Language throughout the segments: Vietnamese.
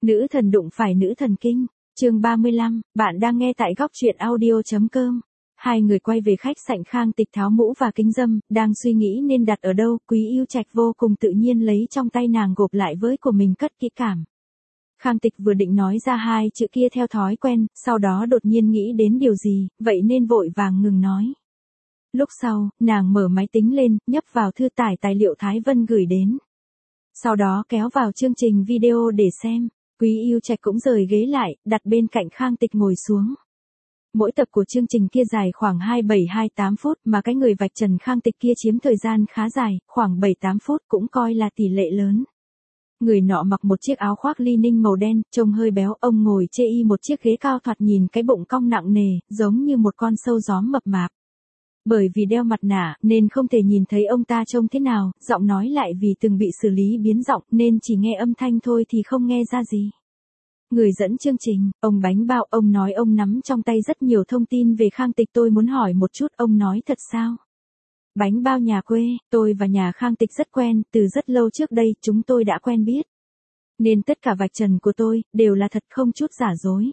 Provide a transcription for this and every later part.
Nữ thần đụng phải nữ thần kinh. Chương 35, bạn đang nghe tại góc truyện audio.com. Hai người quay về khách sạn, Khang Tịch tháo mũ và kính râm, đang suy nghĩ nên đặt ở đâu, Quý Yêu Trạch vô cùng tự nhiên lấy trong tay nàng gộp lại với của mình cất kỹ cảm. Khang Tịch vừa định nói ra hai chữ kia theo thói quen, sau đó đột nhiên nghĩ đến điều gì, vậy nên vội vàng ngừng nói. Lúc sau, nàng mở máy tính lên, nhấp vào thư tải tài liệu Thái Vân gửi đến. Sau đó kéo vào chương trình video để xem. Quý Yêu Trạch cũng rời ghế lại, đặt bên cạnh Khang Tịch ngồi xuống. Mỗi tập của chương trình kia dài khoảng 27-28 phút, mà cái người vạch trần Khang Tịch kia chiếm thời gian khá dài, khoảng 7-8 phút cũng coi là tỷ lệ lớn. Người nọ mặc một chiếc áo khoác li ninh màu đen, trông hơi béo, ông ngồi chê y một chiếc ghế cao, thoạt nhìn cái bụng cong nặng nề, giống như một con sâu gió mập mạp. Bởi vì đeo mặt nạ, nên không thể nhìn thấy ông ta trông thế nào, giọng nói lại vì từng bị xử lý biến giọng, nên chỉ nghe âm thanh thôi thì không nghe ra gì. Người dẫn chương trình, ông Bánh Bao, ông nói ông nắm trong tay rất nhiều thông tin về Khang Tịch, tôi muốn hỏi một chút, ông nói thật sao? Bánh Bao nhà quê, tôi và nhà Khang Tịch rất quen, từ rất lâu trước đây, chúng tôi đã quen biết. Nên tất cả vạch trần của tôi, đều là thật, không chút giả dối.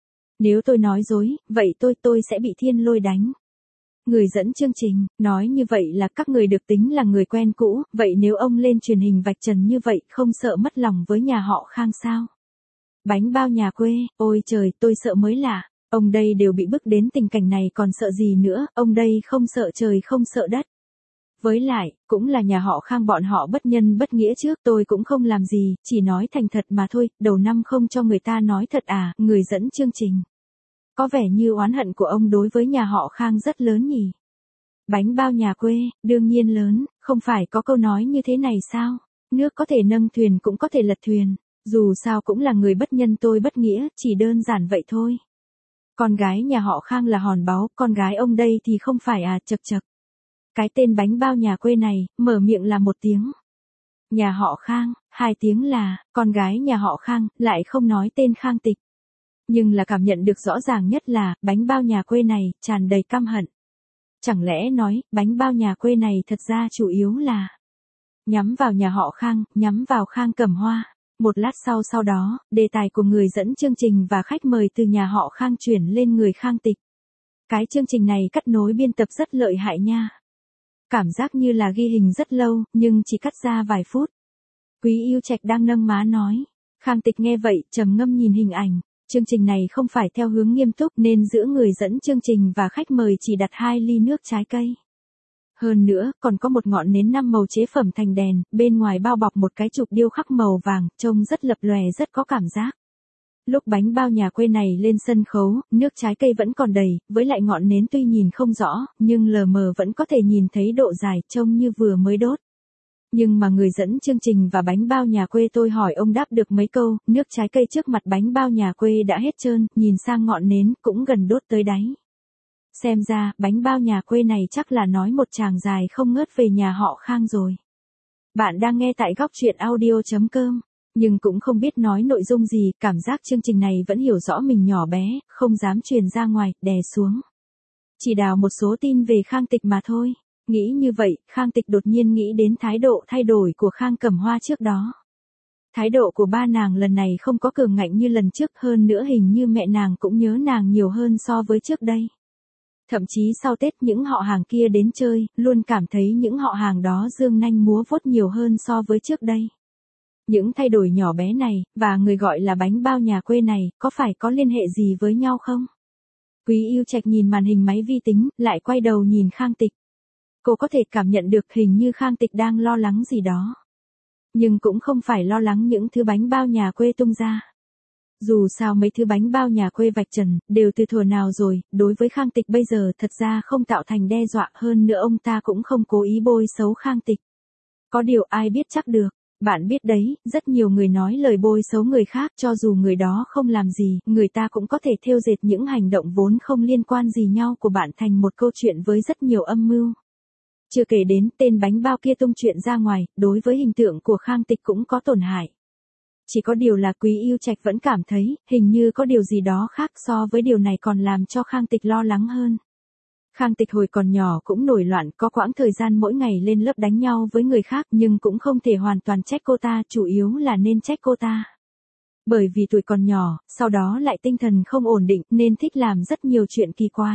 Nếu tôi nói dối, vậy tôi sẽ bị Thiên Lôi đánh. Người dẫn chương trình, nói như vậy là các người được tính là người quen cũ, vậy nếu ông lên truyền hình vạch trần như vậy, không sợ mất lòng với nhà họ Khang sao? Bánh Bao nhà quê, ôi trời, tôi sợ mới lạ, ông đây đều bị bức đến tình cảnh này còn sợ gì nữa, ông đây không sợ trời không sợ đất. Với lại, cũng là nhà họ Khang, bọn họ bất nhân bất nghĩa trước, tôi cũng không làm gì, chỉ nói thành thật mà thôi, đầu năm không cho người ta nói thật à, người dẫn chương trình. Có vẻ như oán hận của ông đối với nhà họ Khang rất lớn nhỉ. Bánh Bao nhà quê, đương nhiên lớn, không phải có câu nói như thế này sao? Nước có thể nâng thuyền cũng có thể lật thuyền, dù sao cũng là người bất nhân, tôi bất nghĩa, chỉ đơn giản vậy thôi. Con gái nhà họ Khang là hòn báu, con gái ông đây thì không phải à, chật chật. Cái tên Bánh Bao nhà quê này, mở miệng là một tiếng. Nhà họ Khang, hai tiếng là, con gái nhà họ Khang, lại không nói tên Khang Tịch. Nhưng là cảm nhận được rõ ràng nhất là, Bánh Bao nhà quê này, tràn đầy căm hận. Chẳng lẽ nói, Bánh Bao nhà quê này thật ra chủ yếu là nhắm vào nhà họ Khang, nhắm vào Khang Cẩm Hoa. Một lát sau đó, đề tài của người dẫn chương trình và khách mời từ nhà họ Khang chuyển lên người Khang Tịch. Cái chương trình này cắt nối biên tập rất lợi hại nha. Cảm giác như là ghi hình rất lâu, nhưng chỉ cắt ra vài phút. Quý Yêu Trạch đang nâng má nói. Khang Tịch nghe vậy, trầm ngâm nhìn hình ảnh. Chương trình này không phải theo hướng nghiêm túc nên giữa người dẫn chương trình và khách mời chỉ đặt 2 ly nước trái cây. Hơn nữa, còn có một ngọn nến 5 màu chế phẩm thành đèn, bên ngoài bao bọc một cái trục điêu khắc màu vàng, trông rất lập lòe, rất có cảm giác. Lúc Bánh Bao nhà quê này lên sân khấu, nước trái cây vẫn còn đầy, với lại ngọn nến tuy nhìn không rõ, nhưng lờ mờ vẫn có thể nhìn thấy độ dài, trông như vừa mới đốt. Nhưng mà người dẫn chương trình và Bánh Bao nhà quê, tôi hỏi ông đáp được mấy câu, nước trái cây trước mặt Bánh Bao nhà quê đã hết trơn, nhìn sang ngọn nến cũng gần đốt tới đáy. Xem ra, Bánh Bao nhà quê này chắc là nói một tràng dài không ngớt về nhà họ Khang rồi. Bạn đang nghe tại góc truyện audio.com, nhưng cũng không biết nói nội dung gì, cảm giác chương trình này vẫn hiểu rõ mình nhỏ bé, không dám truyền ra ngoài, đè xuống. Chỉ đào một số tin về Khang Tịch mà thôi. Nghĩ như vậy, Khang Tịch đột nhiên nghĩ đến thái độ thay đổi của Khang Cẩm Hoa trước đó. Thái độ của ba nàng lần này không có cường ngạnh như lần trước, hơn nữa hình như mẹ nàng cũng nhớ nàng nhiều hơn so với trước đây. Thậm chí sau Tết những họ hàng kia đến chơi, luôn cảm thấy những họ hàng đó giương nanh múa vuốt nhiều hơn so với trước đây. Những thay đổi nhỏ bé này, và người gọi là Bánh Bao nhà quê này, có phải có liên hệ gì với nhau không? Quý Yêu Trạch nhìn màn hình máy vi tính, lại quay đầu nhìn Khang Tịch. Cô có thể cảm nhận được hình như Khang Tịch đang lo lắng gì đó. Nhưng cũng không phải lo lắng những thứ Bánh Bao nhà quê tung ra. Dù sao mấy thứ Bánh Bao nhà quê vạch trần, đều từ thuở nào rồi, đối với Khang Tịch bây giờ thật ra không tạo thành đe dọa, hơn nữa ông ta cũng không cố ý bôi xấu Khang Tịch. Có điều ai biết chắc được, bạn biết đấy, rất nhiều người nói lời bôi xấu người khác, cho dù người đó không làm gì, người ta cũng có thể thêu dệt những hành động vốn không liên quan gì nhau của bạn thành một câu chuyện với rất nhiều âm mưu. Chưa kể đến tên Bánh Bao kia tung chuyện ra ngoài, đối với hình tượng của Khang Tịch cũng có tổn hại. Chỉ có điều là Quý Yêu Trạch vẫn cảm thấy, hình như có điều gì đó khác so với điều này còn làm cho Khang Tịch lo lắng hơn. Khang Tịch hồi còn nhỏ cũng nổi loạn, có quãng thời gian mỗi ngày lên lớp đánh nhau với người khác, nhưng cũng không thể hoàn toàn trách cô ta, chủ yếu là nên trách cô ta. Bởi vì tuổi còn nhỏ, sau đó lại tinh thần không ổn định nên thích làm rất nhiều chuyện kỳ quái.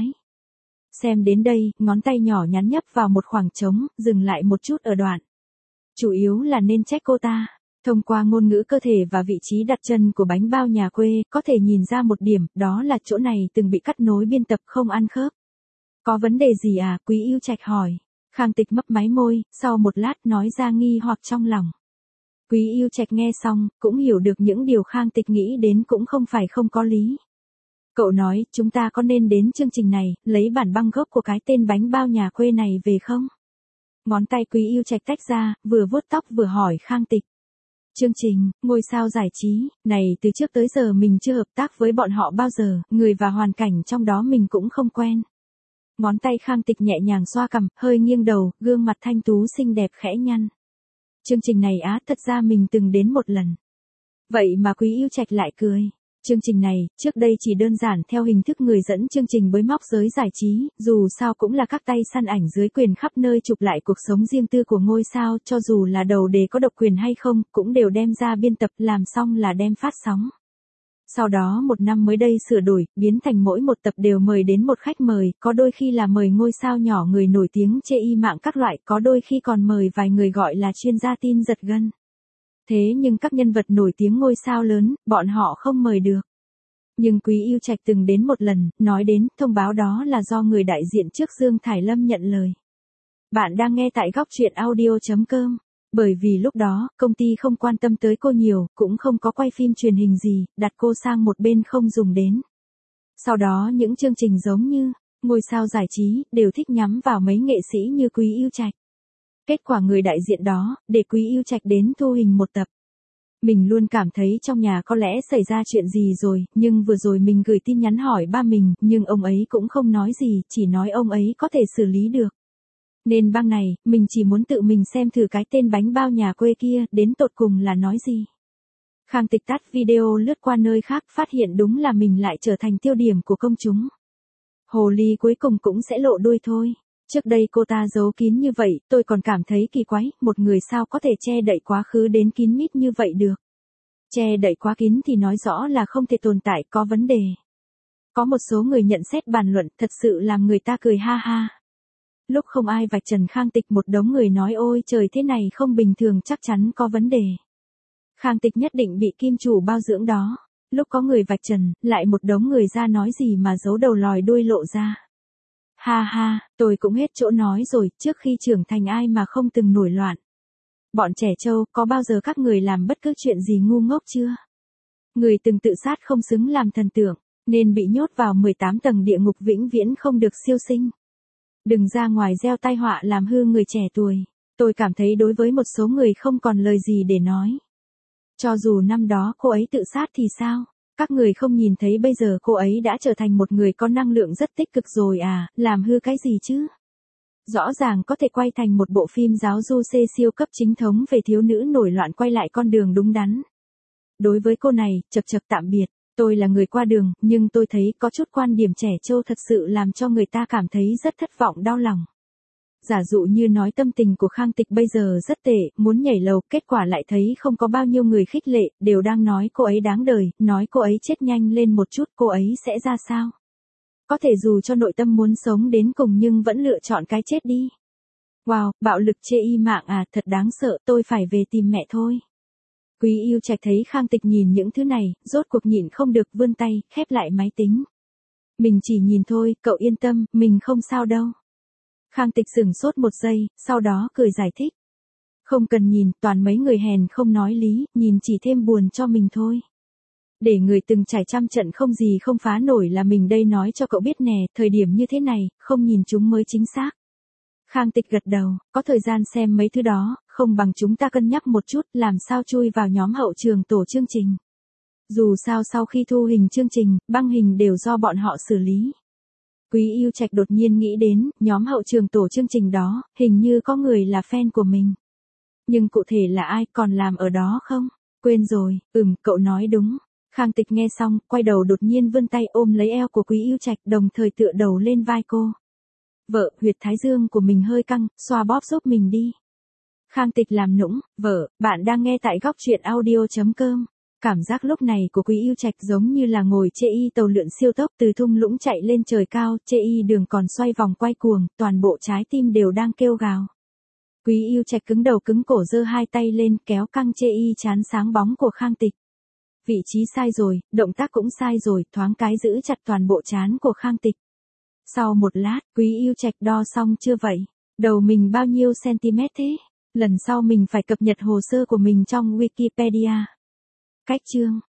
Xem đến đây, ngón tay nhỏ nhắn nhấp vào một khoảng trống, dừng lại một chút ở đoạn. Chủ yếu là nên trách cô ta. Thông qua ngôn ngữ cơ thể và vị trí đặt chân của bánh bao nhà quê, có thể nhìn ra một điểm, đó là chỗ này từng bị cắt nối biên tập không ăn khớp. Có vấn đề gì à, Quý Yêu Trạch hỏi. Khang Tịch mấp máy môi, sau một lát nói ra nghi hoặc trong lòng. Quý Yêu Trạch nghe xong, cũng hiểu được những điều Khang Tịch nghĩ đến cũng không phải không có lý. Cậu nói, chúng ta có nên đến chương trình này, lấy bản băng gốc của cái tên bánh bao nhà quê này về không? Ngón tay Quý Yêu Trạch tách ra, vừa vuốt tóc vừa hỏi Khang Tịch. Chương trình, ngôi sao giải trí, này từ trước tới giờ mình chưa hợp tác với bọn họ bao giờ, người và hoàn cảnh trong đó mình cũng không quen. Ngón tay Khang Tịch nhẹ nhàng xoa cằm, hơi nghiêng đầu, gương mặt thanh tú xinh đẹp khẽ nhăn. Chương trình này á, thật ra mình từng đến một lần. Vậy mà Quý Yêu Trạch lại cười. Chương trình này, trước đây chỉ đơn giản theo hình thức người dẫn chương trình bới móc giới giải trí, dù sao cũng là các tay săn ảnh dưới quyền khắp nơi chụp lại cuộc sống riêng tư của ngôi sao, cho dù là đầu đề có độc quyền hay không, cũng đều đem ra biên tập làm xong là đem phát sóng. Sau đó một năm mới đây sửa đổi, biến thành mỗi một tập đều mời đến một khách mời, có đôi khi là mời ngôi sao nhỏ người nổi tiếng chê y mạng các loại, có đôi khi còn mời vài người gọi là chuyên gia tin giật gân. Thế nhưng các nhân vật nổi tiếng ngôi sao lớn, bọn họ không mời được. Nhưng Quý Yêu Trạch từng đến một lần, nói đến, thông báo đó là do người đại diện trước Dương Thải Lâm nhận lời. Bạn đang nghe tại góc truyện audio.com. Bởi vì lúc đó, công ty không quan tâm tới cô nhiều, cũng không có quay phim truyền hình gì, đặt cô sang một bên không dùng đến. Sau đó những chương trình giống như, ngôi sao giải trí, đều thích nhắm vào mấy nghệ sĩ như Quý Yêu Trạch. Kết quả người đại diện đó, để Quý Yêu Trạch đến thu hình một tập. Mình luôn cảm thấy trong nhà có lẽ xảy ra chuyện gì rồi, nhưng vừa rồi mình gửi tin nhắn hỏi ba mình, nhưng ông ấy cũng không nói gì, chỉ nói ông ấy có thể xử lý được. Nên băng này, mình chỉ muốn tự mình xem thử cái tên bánh bao nhà quê kia, đến tột cùng là nói gì. Khang Tịch tắt video lướt qua nơi khác, phát hiện đúng là mình lại trở thành tiêu điểm của công chúng. Hồ ly cuối cùng cũng sẽ lộ đuôi thôi. Trước đây cô ta giấu kín như vậy, tôi còn cảm thấy kỳ quái, một người sao có thể che đậy quá khứ đến kín mít như vậy được. Che đậy quá kín thì nói rõ là không thể tồn tại, có vấn đề. Có một số người nhận xét bàn luận, thật sự làm người ta cười ha ha. Lúc không ai vạch trần Khang Tịch, một đống người nói ôi trời thế này không bình thường, chắc chắn có vấn đề. Khang Tịch nhất định bị kim chủ bao dưỡng đó. Lúc có người vạch trần, lại một đống người ra nói gì mà giấu đầu lòi đuôi lộ ra. Ha ha, tôi cũng hết chỗ nói rồi, trước khi trưởng thành ai mà không từng nổi loạn. Bọn trẻ trâu, có bao giờ các người làm bất cứ chuyện gì ngu ngốc chưa? Người từng tự sát không xứng làm thần tượng, nên bị nhốt vào 18 tầng địa ngục vĩnh viễn không được siêu sinh. Đừng ra ngoài gieo tai họa làm hư người trẻ tuổi. Tôi cảm thấy đối với một số người không còn lời gì để nói. Cho dù năm đó cô ấy tự sát thì sao? Các người không nhìn thấy bây giờ cô ấy đã trở thành một người có năng lượng rất tích cực rồi à, làm hư cái gì chứ? Rõ ràng có thể quay thành một bộ phim giáo du siêu cấp chính thống về thiếu nữ nổi loạn quay lại con đường đúng đắn. Đối với cô này, chật tạm biệt, tôi là người qua đường, nhưng tôi thấy có chút quan điểm trẻ trâu thật sự làm cho người ta cảm thấy rất thất vọng đau lòng. Giả dụ như nói tâm tình của Khang Tịch bây giờ rất tệ, muốn nhảy lầu, kết quả lại thấy không có bao nhiêu người khích lệ, đều đang nói cô ấy đáng đời, nói cô ấy chết nhanh lên một chút, cô ấy sẽ ra sao? Có thể dù cho nội tâm muốn sống đến cùng nhưng vẫn lựa chọn cái chết đi. Wow, bạo lực chê y mạng à, thật đáng sợ, tôi phải về tìm mẹ thôi. Quý Yêu Trạch thấy Khang Tịch nhìn những thứ này, rốt cuộc nhịn không được vươn tay, khép lại máy tính. Mình chỉ nhìn thôi, cậu yên tâm, mình không sao đâu. Khang Tịch sửng sốt một giây, sau đó cười giải thích. Không cần nhìn, toàn mấy người hèn không nói lý, nhìn chỉ thêm buồn cho mình thôi. Để người từng trải trăm trận không gì không phá nổi là mình đây nói cho cậu biết nè, thời điểm như thế này, không nhìn chúng mới chính xác. Khang Tịch gật đầu, có thời gian xem mấy thứ đó, không bằng chúng ta cân nhắc một chút, làm sao chui vào nhóm hậu trường tổ chương trình. Dù sao sau khi thu hình chương trình, băng hình đều do bọn họ xử lý. Quý Yêu Trạch đột nhiên nghĩ đến, nhóm hậu trường tổ chương trình đó, hình như có người là fan của mình. Nhưng cụ thể là ai, còn làm ở đó không? Quên rồi, cậu nói đúng. Khang Tịch nghe xong, quay đầu đột nhiên vươn tay ôm lấy eo của Quý Yêu Trạch, đồng thời tựa đầu lên vai cô. Vợ, huyệt thái dương của mình hơi căng, xoa bóp giúp mình đi. Khang Tịch làm nũng, vợ, bạn đang nghe tại góc truyện audio.com. Cảm giác lúc này của Quý Yêu Trạch giống như là ngồi chê y tàu lượn siêu tốc từ thung lũng chạy lên trời cao, chê y đường còn xoay vòng quay cuồng, toàn bộ trái tim đều đang kêu gào. Quý Yêu Trạch cứng đầu cứng cổ giơ hai tay lên kéo căng chê y chán sáng bóng của Khang Tịch. Vị trí sai rồi, động tác cũng sai rồi, thoáng cái giữ chặt toàn bộ trán của Khang Tịch. Sau một lát, Quý Yêu Trạch đo xong chưa vậy? Đầu mình bao nhiêu cm thế? Lần sau mình phải cập nhật hồ sơ của mình trong Wikipedia. Cách chương